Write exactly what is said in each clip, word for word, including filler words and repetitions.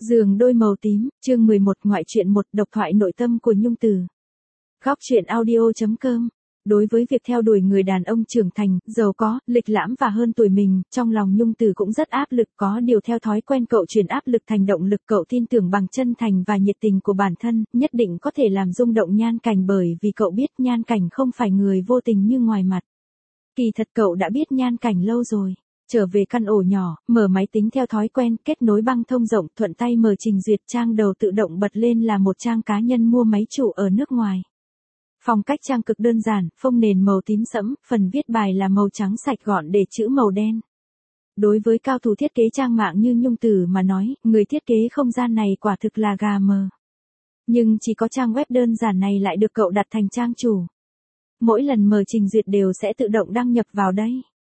Giường đôi màu tím, chương mười một ngoại truyện một độc thoại nội tâm của Nhung Tử. Góc truyện audio chấm com. Đối với việc theo đuổi người đàn ông trưởng thành, giàu có, lịch lãm và hơn tuổi mình, trong lòng Nhung Tử cũng rất áp lực, có điều theo thói quen cậu chuyển áp lực thành động lực, cậu tin tưởng bằng chân thành và nhiệt tình của bản thân, nhất định có thể làm rung động Nhan Cảnh, bởi vì cậu biết Nhan Cảnh không phải người vô tình như ngoài mặt. Kỳ thật cậu đã biết Nhan Cảnh lâu rồi. Trở về căn ổ nhỏ, mở máy tính theo thói quen, kết nối băng thông rộng, thuận tay mở trình duyệt, trang đầu tự động bật lên là một trang cá nhân mua máy chủ ở nước ngoài. Phong cách trang cực đơn giản, phông nền màu tím sẫm, phần viết bài là màu trắng sạch gọn để chữ màu đen. Đối với cao thủ thiết kế trang mạng như Nhung Tử mà nói, người thiết kế không gian này quả thực là gà mờ. Nhưng chỉ có trang web đơn giản này lại được cậu đặt thành trang chủ. Mỗi lần mở trình duyệt đều sẽ tự động đăng nhập vào đây.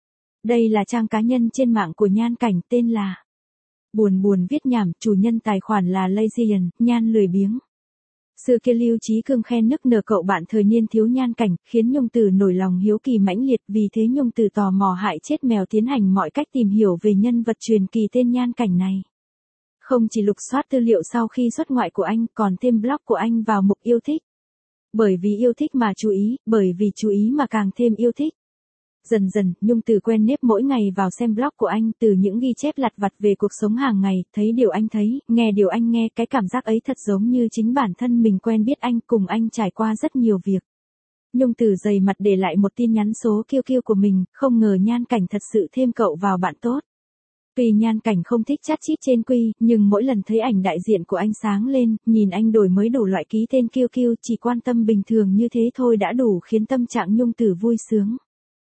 Đây là trang cá nhân trên mạng của Nhan Cảnh, tên là Buồn buồn viết nhảm, chủ nhân tài khoản là Lazian, Nhan lười biếng. Xưa kia Lưu Chí Cương khen nức nở cậu bạn thời niên thiếu Nhan Cảnh, khiến Nhung Tử nổi lòng hiếu kỳ mãnh liệt, vì thế Nhung Tử tò mò hại chết mèo tiến hành mọi cách tìm hiểu về nhân vật truyền kỳ tên Nhan Cảnh này. Không chỉ lục soát tư liệu sau khi xuất ngoại của anh, còn thêm blog của anh vào mục yêu thích. Bởi vì yêu thích mà chú ý, bởi vì chú ý mà càng thêm yêu thích. Dần dần, Nhung Tử quen nếp mỗi ngày vào xem blog của anh, từ những ghi chép lặt vặt về cuộc sống hàng ngày, thấy điều anh thấy, nghe điều anh nghe, cái cảm giác ấy thật giống như chính bản thân mình quen biết anh, cùng anh trải qua rất nhiều việc. Nhung Tử dày mặt để lại một tin nhắn số kiu kiu của mình, không ngờ Nhan Cảnh thật sự thêm cậu vào bạn tốt. Tuy Nhan Cảnh không thích chat chít trên quy, nhưng mỗi lần thấy ảnh đại diện của anh sáng lên, nhìn anh đổi mới đủ loại ký tên kiu kiu, chỉ quan tâm bình thường như thế thôi đã đủ khiến tâm trạng Nhung Tử vui sướng.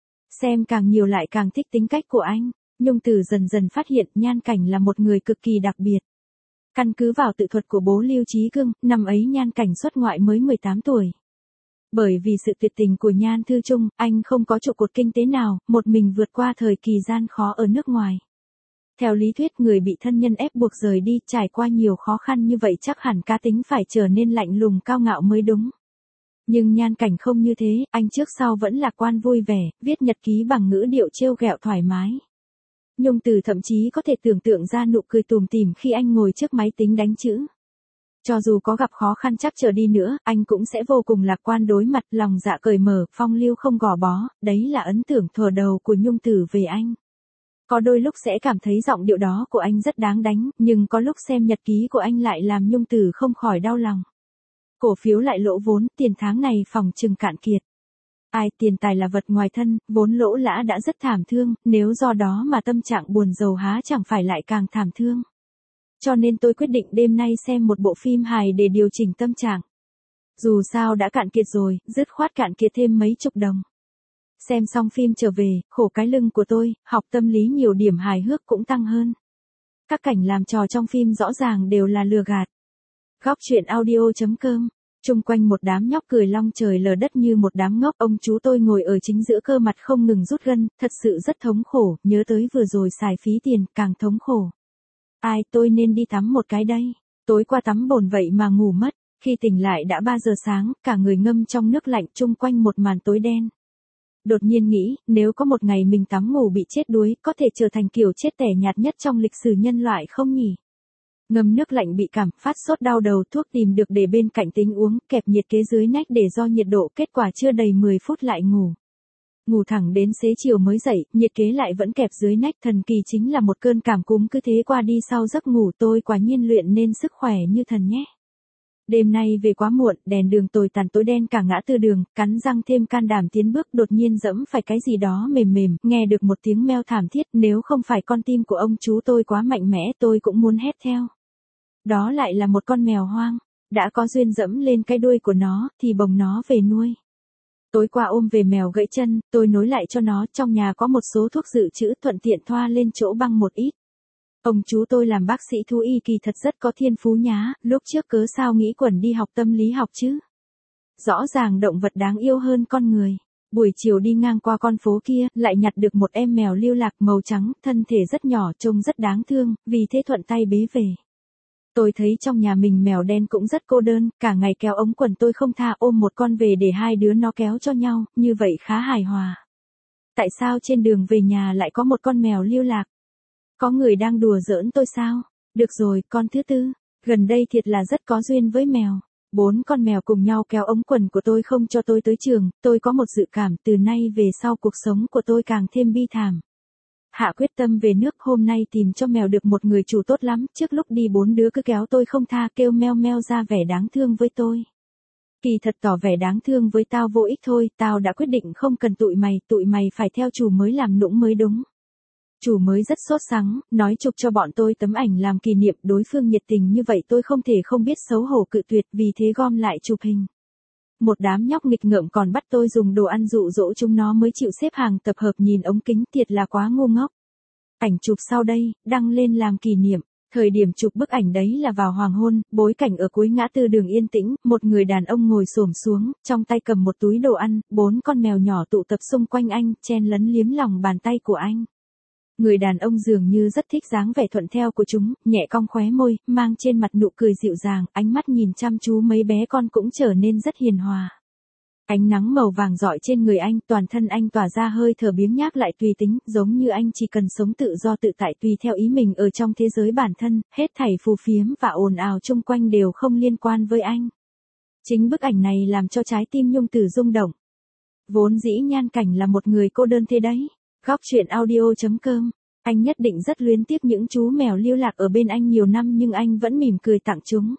Xem càng nhiều lại càng thích tính cách của anh, Nhung Tử dần dần phát hiện Nhan Cảnh là một người cực kỳ đặc biệt. Căn cứ vào tự thuật của bố Lưu Chí Cương, năm ấy Nhan Cảnh xuất ngoại mới mười tám tuổi. Bởi vì sự tuyệt tình của Nhan Thư Trung, anh không có trụ cột kinh tế nào, một mình vượt qua thời kỳ gian khó ở nước ngoài. Theo lý thuyết, người bị thân nhân ép buộc rời đi, trải qua nhiều khó khăn như vậy chắc hẳn cá tính phải trở nên lạnh lùng cao ngạo mới đúng. Nhưng Nhan Cảnh không như thế, anh trước sau vẫn lạc quan vui vẻ, viết nhật ký bằng ngữ điệu trêu ghẹo thoải mái. Nhung Tử thậm chí có thể tưởng tượng ra nụ cười tủm tỉm khi anh ngồi trước máy tính đánh chữ. Cho dù có gặp khó khăn chắc trở đi nữa, anh cũng sẽ vô cùng lạc quan đối mặt, lòng dạ cởi mở, phong lưu không gò bó, đấy là ấn tượng thuở đầu của Nhung Tử về anh. Có đôi lúc sẽ cảm thấy giọng điệu đó của anh rất đáng đánh, nhưng có lúc xem nhật ký của anh lại làm Nhung Tử không khỏi đau lòng. Cổ phiếu lại lỗ vốn, tiền tháng này phòng chừng cạn kiệt. Ai, tiền tài là vật ngoài thân, vốn lỗ lã đã rất thảm thương, nếu do đó mà tâm trạng buồn rầu há chẳng phải lại càng thảm thương. Cho nên tôi quyết định đêm nay xem một bộ phim hài để điều chỉnh tâm trạng. Dù sao đã cạn kiệt rồi, dứt khoát cạn kiệt thêm mấy chục đồng. Xem xong phim trở về, khổ cái lưng của tôi, học tâm lý nhiều điểm hài hước cũng tăng hơn. Các cảnh làm trò trong phim rõ ràng đều là lừa gạt. Góc truyện audio chấm com. Chung quanh một đám nhóc cười long trời lở đất như một đám ngốc, ông chú tôi ngồi ở chính giữa cơ mặt không ngừng rút gân, thật sự rất thống khổ, nhớ tới vừa rồi xài phí tiền, càng thống khổ. Ai, tôi nên đi tắm một cái đây. Tối qua tắm bồn vậy mà ngủ mất, khi tỉnh lại đã ba giờ sáng, cả người ngâm trong nước lạnh, chung quanh một màn tối đen. Đột nhiên nghĩ, nếu có một ngày mình tắm ngủ bị chết đuối, có thể trở thành kiểu chết tẻ nhạt nhất trong lịch sử nhân loại không nhỉ? Ngâm nước lạnh bị cảm, phát sốt đau đầu, thuốc tìm được để bên cạnh tính uống, kẹp nhiệt kế dưới nách để do nhiệt độ, kết quả chưa đầy mười phút lại ngủ. Ngủ thẳng đến xế chiều mới dậy, nhiệt kế lại vẫn kẹp dưới nách, thần kỳ chính là một cơn cảm cúm cứ thế qua đi sau giấc ngủ, tôi quả nhiên luyện nên sức khỏe như thần nhé. Đêm nay về quá muộn, đèn đường tồi tàn tối đen cả ngã tư đường, cắn răng thêm can đảm tiến bước, đột nhiên dẫm phải cái gì đó mềm mềm, nghe được một tiếng meo thảm thiết, nếu không phải con tim của ông chú tôi quá mạnh mẽ tôi cũng muốn hét theo. Đó lại là một con mèo hoang, đã có duyên dẫm lên cái đuôi của nó, thì bồng nó về nuôi. Tối qua ôm về mèo gãy chân, tôi nối lại cho nó, trong nhà có một số thuốc dự trữ, thuận tiện thoa lên chỗ băng một ít. Ông chú tôi làm bác sĩ thú y kỳ thật rất có thiên phú nhá, lúc trước cớ sao nghĩ quẩn đi học tâm lý học chứ. Rõ ràng động vật đáng yêu hơn con người. Buổi chiều đi ngang qua con phố kia, lại nhặt được một em mèo lưu lạc màu trắng, thân thể rất nhỏ, trông rất đáng thương, vì thế thuận tay bế về. Tôi thấy trong nhà mình mèo đen cũng rất cô đơn, cả ngày kéo ống quần tôi không tha, ôm một con về để hai đứa nó kéo cho nhau, như vậy khá hài hòa. Tại sao trên đường về nhà lại có một con mèo lưu lạc? Có người đang đùa giỡn tôi sao? Được rồi, con thứ tư. Gần đây thiệt là rất có duyên với mèo. Bốn con mèo cùng nhau kéo ống quần của tôi không cho tôi tới trường, tôi có một dự cảm từ nay về sau cuộc sống của tôi càng thêm bi thảm. Hạ quyết tâm về nước, hôm nay tìm cho mèo được một người chủ tốt lắm, trước lúc đi bốn đứa cứ kéo tôi không tha, kêu meo meo ra vẻ đáng thương với tôi. Kỳ thật tỏ vẻ đáng thương với tao vô ích thôi, tao đã quyết định không cần tụi mày, tụi mày phải theo chủ mới làm nũng mới đúng. Chủ mới rất sốt sắng, nói chụp cho bọn tôi tấm ảnh làm kỷ niệm, đối phương nhiệt tình như vậy tôi không thể không biết xấu hổ cự tuyệt, vì thế gom lại chụp hình. Một đám nhóc nghịch ngợm còn bắt tôi dùng đồ ăn dụ dỗ chúng nó mới chịu xếp hàng tập hợp nhìn ống kính, thiệt là quá ngu ngốc. Ảnh chụp sau đây, đăng lên làm kỷ niệm. Thời điểm chụp bức ảnh đấy là vào hoàng hôn, bối cảnh ở cuối ngã tư đường yên tĩnh, một người đàn ông ngồi xổm xuống, trong tay cầm một túi đồ ăn, bốn con mèo nhỏ tụ tập xung quanh anh, chen lấn liếm lòng bàn tay của anh. Người đàn ông dường như rất thích dáng vẻ thuận theo của chúng, nhẹ cong khóe môi, mang trên mặt nụ cười dịu dàng, ánh mắt nhìn chăm chú mấy bé con cũng trở nên rất hiền hòa. Ánh nắng màu vàng rọi trên người anh, toàn thân anh tỏa ra hơi thở biếng nhác lại tùy tính, giống như anh chỉ cần sống tự do tự tại tùy theo ý mình ở trong thế giới bản thân, hết thảy phù phiếm và ồn ào chung quanh đều không liên quan với anh. Chính bức ảnh này làm cho trái tim Nhung Tử rung động. Vốn dĩ Nhan Cảnh là một người cô đơn thế đấy. Góc truyện audio chấm com. Anh nhất định rất luyến tiếc những chú mèo lưu lạc ở bên anh nhiều năm nhưng anh vẫn mỉm cười tặng chúng.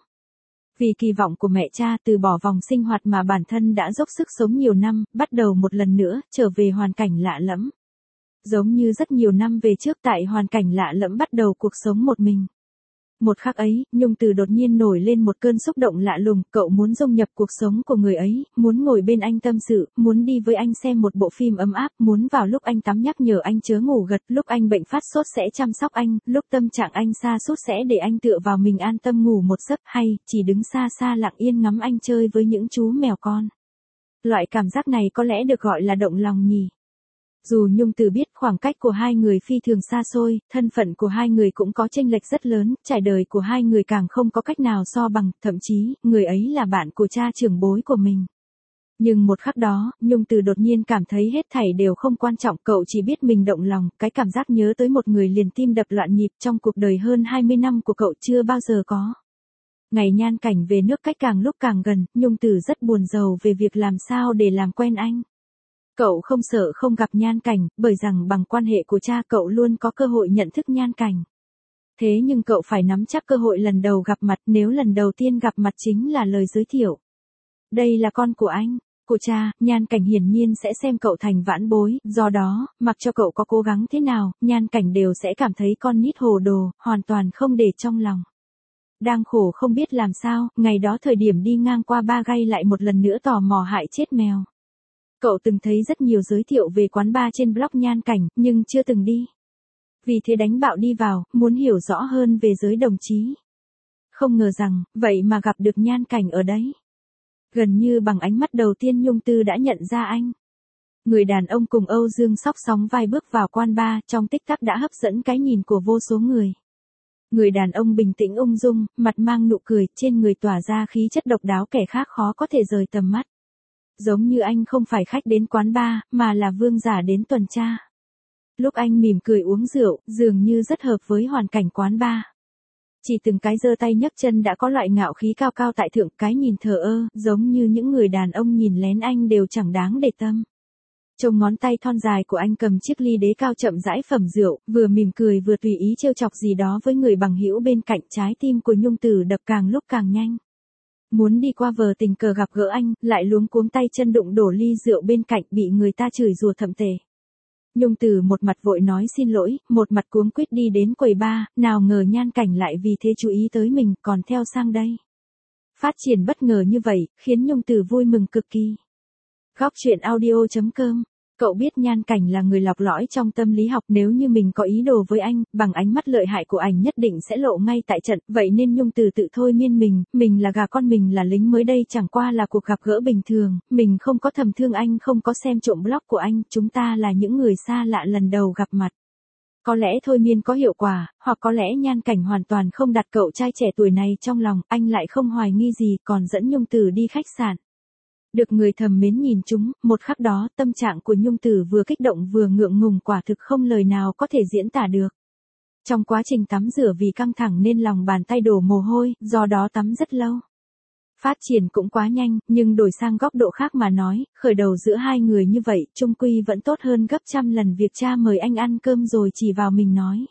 Vì kỳ vọng của mẹ cha, từ bỏ vòng sinh hoạt mà bản thân đã dốc sức sống nhiều năm, bắt đầu một lần nữa, trở về hoàn cảnh lạ lẫm. Giống như rất nhiều năm về trước tại hoàn cảnh lạ lẫm bắt đầu cuộc sống một mình. Một khắc ấy, Nhung Từ đột nhiên nổi lên một cơn xúc động lạ lùng, cậu muốn dung nhập cuộc sống của người ấy, muốn ngồi bên anh tâm sự, muốn đi với anh xem một bộ phim ấm áp, muốn vào lúc anh tắm nhắc nhở anh chớ ngủ gật, lúc anh bệnh phát sốt sẽ chăm sóc anh, lúc tâm trạng anh sa sút sẽ để anh tựa vào mình an tâm ngủ một giấc, hay chỉ đứng xa xa lặng yên ngắm anh chơi với những chú mèo con. Loại cảm giác này có lẽ được gọi là động lòng nhỉ. Dù Nhung Từ biết khoảng cách của hai người phi thường xa xôi, thân phận của hai người cũng có chênh lệch rất lớn, trải đời của hai người càng không có cách nào so bằng, thậm chí, người ấy là bạn của cha trưởng bối của mình. Nhưng một khắc đó, Nhung Từ đột nhiên cảm thấy hết thảy đều không quan trọng, cậu chỉ biết mình động lòng, cái cảm giác nhớ tới một người liền tim đập loạn nhịp trong cuộc đời hơn hai mươi năm của cậu chưa bao giờ có. Ngày Nhan Cảnh về nước cách càng lúc càng gần, Nhung Từ rất buồn rầu về việc làm sao để làm quen anh. Cậu không sợ không gặp Nhan Cảnh, bởi rằng bằng quan hệ của cha cậu luôn có cơ hội nhận thức Nhan Cảnh. Thế nhưng cậu phải nắm chắc cơ hội lần đầu gặp mặt, nếu lần đầu tiên gặp mặt chính là lời giới thiệu. Đây là con của anh, của cha, Nhan Cảnh hiển nhiên sẽ xem cậu thành vãn bối, do đó, mặc cho cậu có cố gắng thế nào, Nhan Cảnh đều sẽ cảm thấy con nít hồ đồ, hoàn toàn không để trong lòng. Đang khổ không biết làm sao, ngày đó thời điểm đi ngang qua Ba Gay lại một lần nữa tò mò hại chết mèo. Cậu từng thấy rất nhiều giới thiệu về quán bar trên blog Nhan Cảnh, nhưng chưa từng đi. Vì thế đánh bạo đi vào, muốn hiểu rõ hơn về giới đồng chí. Không ngờ rằng, vậy mà gặp được Nhan Cảnh ở đấy. Gần như bằng ánh mắt đầu tiên Nhung Tư đã nhận ra anh. Người đàn ông cùng Âu Dương Sóc sóng vai bước vào quán bar, trong tích tắc đã hấp dẫn cái nhìn của vô số người. Người đàn ông bình tĩnh ung dung, mặt mang nụ cười, trên người tỏa ra khí chất độc đáo kẻ khác khó có thể rời tầm mắt. Giống như anh không phải khách đến quán bar, mà là vương giả đến tuần tra. Lúc anh mỉm cười uống rượu, dường như rất hợp với hoàn cảnh quán bar. Chỉ từng cái giơ tay nhấc chân đã có loại ngạo khí cao cao tại thượng, cái nhìn thờ ơ, giống như những người đàn ông nhìn lén anh đều chẳng đáng để tâm. Trông ngón tay thon dài của anh cầm chiếc ly đế cao chậm rãi phẩm rượu, vừa mỉm cười vừa tùy ý trêu chọc gì đó với người bằng hữu bên cạnh, trái tim của Nhung Tử đập càng lúc càng nhanh. Muốn đi qua vờ tình cờ gặp gỡ anh, lại luống cuống tay chân đụng đổ ly rượu bên cạnh, bị người ta chửi rủa thậm tệ. Nhung Tử một mặt vội nói xin lỗi, một mặt cuống quýt đi đến quầy bar, nào ngờ Nhan Cảnh lại vì thế chú ý tới mình, còn theo sang đây. Phát triển bất ngờ như vậy, khiến Nhung Tử vui mừng cực kỳ. Góc truyện audio chấm com. Cậu biết Nhan Cảnh là người lọc lõi trong tâm lý học, nếu như mình có ý đồ với anh, bằng ánh mắt lợi hại của ảnh nhất định sẽ lộ ngay tại trận, vậy nên Nhung Từ tự thôi miên mình, mình là gà con, mình là lính mới đây, chẳng qua là cuộc gặp gỡ bình thường, mình không có thầm thương anh, không có xem trộm blog của anh, chúng ta là những người xa lạ lần đầu gặp mặt. Có lẽ thôi miên có hiệu quả, hoặc có lẽ Nhan Cảnh hoàn toàn không đặt cậu trai trẻ tuổi này trong lòng, anh lại không hoài nghi gì, còn dẫn Nhung Từ đi khách sạn. Được người thầm mến nhìn chúng, một khắc đó, tâm trạng của Nhung Tử vừa kích động vừa ngượng ngùng, quả thực không lời nào có thể diễn tả được. Trong quá trình tắm rửa vì căng thẳng nên lòng bàn tay đổ mồ hôi, do đó tắm rất lâu. Phát triển cũng quá nhanh, nhưng đổi sang góc độ khác mà nói, khởi đầu giữa hai người như vậy, chung quy vẫn tốt hơn gấp trăm lần việc cha mời anh ăn cơm rồi chỉ vào mình nói.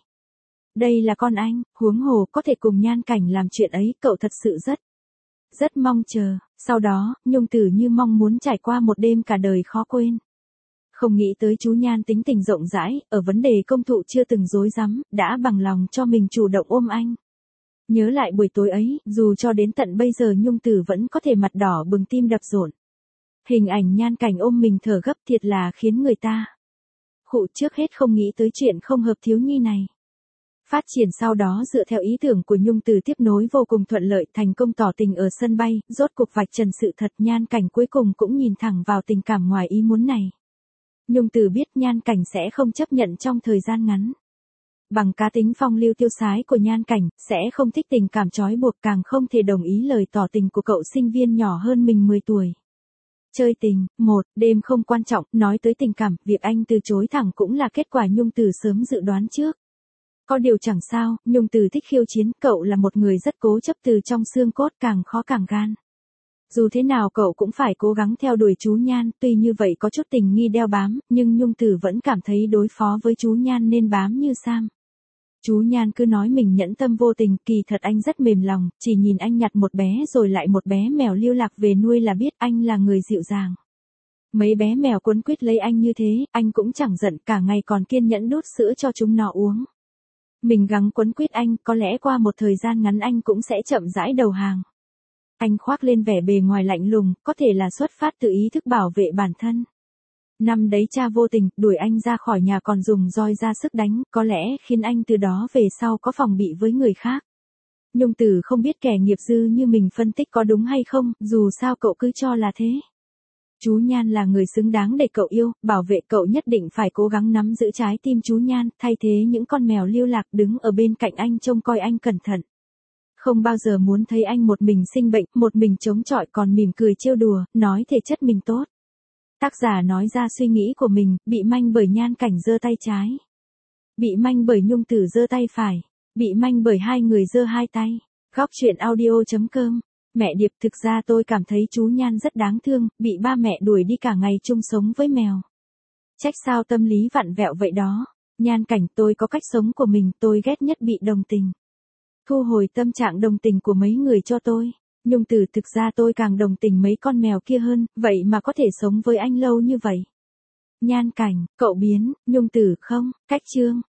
Đây là con anh, huống hồ có thể cùng Nhan Cảnh làm chuyện ấy, cậu thật sự rất, rất mong chờ. Sau đó, Nhung Tử như mong muốn trải qua một đêm cả đời khó quên. Không nghĩ tới chú Nhan tính tình rộng rãi, ở vấn đề công thụ chưa từng dối rắm, đã bằng lòng cho mình chủ động ôm anh. Nhớ lại buổi tối ấy, dù cho đến tận bây giờ Nhung Tử vẫn có thể mặt đỏ bừng tim đập rộn. Hình ảnh Nhan Cảnh ôm mình thở gấp thiệt là khiến người ta khụ, trước hết không nghĩ tới chuyện không hợp thiếu nhi này. Phát triển sau đó dựa theo ý tưởng của Nhung Tử tiếp nối vô cùng thuận lợi, thành công tỏ tình ở sân bay, rốt cuộc vạch trần sự thật, Nhan Cảnh cuối cùng cũng nhìn thẳng vào tình cảm ngoài ý muốn này. Nhung Tử biết Nhan Cảnh sẽ không chấp nhận trong thời gian ngắn. Bằng cá tính phong lưu tiêu sái của Nhan Cảnh, sẽ không thích tình cảm trói buộc, càng không thể đồng ý lời tỏ tình của cậu sinh viên nhỏ hơn mình mười tuổi. Chơi tình, một, đêm không quan trọng, nói tới tình cảm, việc anh từ chối thẳng cũng là kết quả Nhung Tử sớm dự đoán trước. Có điều chẳng sao, Nhung Tử thích khiêu chiến, cậu là một người rất cố chấp từ trong xương cốt, càng khó càng gan. Dù thế nào cậu cũng phải cố gắng theo đuổi chú Nhan, tuy như vậy có chút tình nghi đeo bám, nhưng Nhung Tử vẫn cảm thấy đối phó với chú Nhan nên bám như Sam. Chú Nhan cứ nói mình nhẫn tâm vô tình, kỳ thật anh rất mềm lòng, chỉ nhìn anh nhặt một bé rồi lại một bé mèo lưu lạc về nuôi là biết anh là người dịu dàng. Mấy bé mèo quấn quýt lấy anh như thế, anh cũng chẳng giận, cả ngày còn kiên nhẫn đút sữa cho chúng nó uống. Mình gắng quấn quýt anh, có lẽ qua một thời gian ngắn anh cũng sẽ chậm rãi đầu hàng. Anh khoác lên vẻ bề ngoài lạnh lùng, có thể là xuất phát từ ý thức bảo vệ bản thân. Năm đấy cha vô tình, đuổi anh ra khỏi nhà còn dùng roi ra sức đánh, có lẽ khiến anh từ đó về sau có phòng bị với người khác. Nhung Tử không biết kẻ nghiệp dư như mình phân tích có đúng hay không, dù sao cậu cứ cho là thế. Chú Nhan là người xứng đáng để cậu yêu, bảo vệ cậu nhất định phải cố gắng nắm giữ trái tim chú Nhan, thay thế những con mèo lưu lạc đứng ở bên cạnh anh trông coi anh cẩn thận. Không bao giờ muốn thấy anh một mình sinh bệnh, một mình chống chọi, còn mỉm cười trêu đùa, nói thể chất mình tốt. Tác giả nói ra suy nghĩ của mình, bị manh bởi Nhan Cảnh giơ tay trái. Bị manh bởi Nhung Tử giơ tay phải. Bị manh bởi hai người giơ hai tay. Góc truyện audio chấm com. Mẹ Điệp, thực ra tôi cảm thấy chú Nhan rất đáng thương, bị ba mẹ đuổi đi cả ngày chung sống với mèo. Trách sao tâm lý vặn vẹo vậy đó. Nhan Cảnh, tôi có cách sống của mình, tôi ghét nhất bị đồng tình. Thu hồi tâm trạng đồng tình của mấy người cho tôi. Nhung Tử, thực ra tôi càng đồng tình mấy con mèo kia hơn, vậy mà có thể sống với anh lâu như vậy. Nhan Cảnh, cậu biến, Nhung Tử, không, cách chương.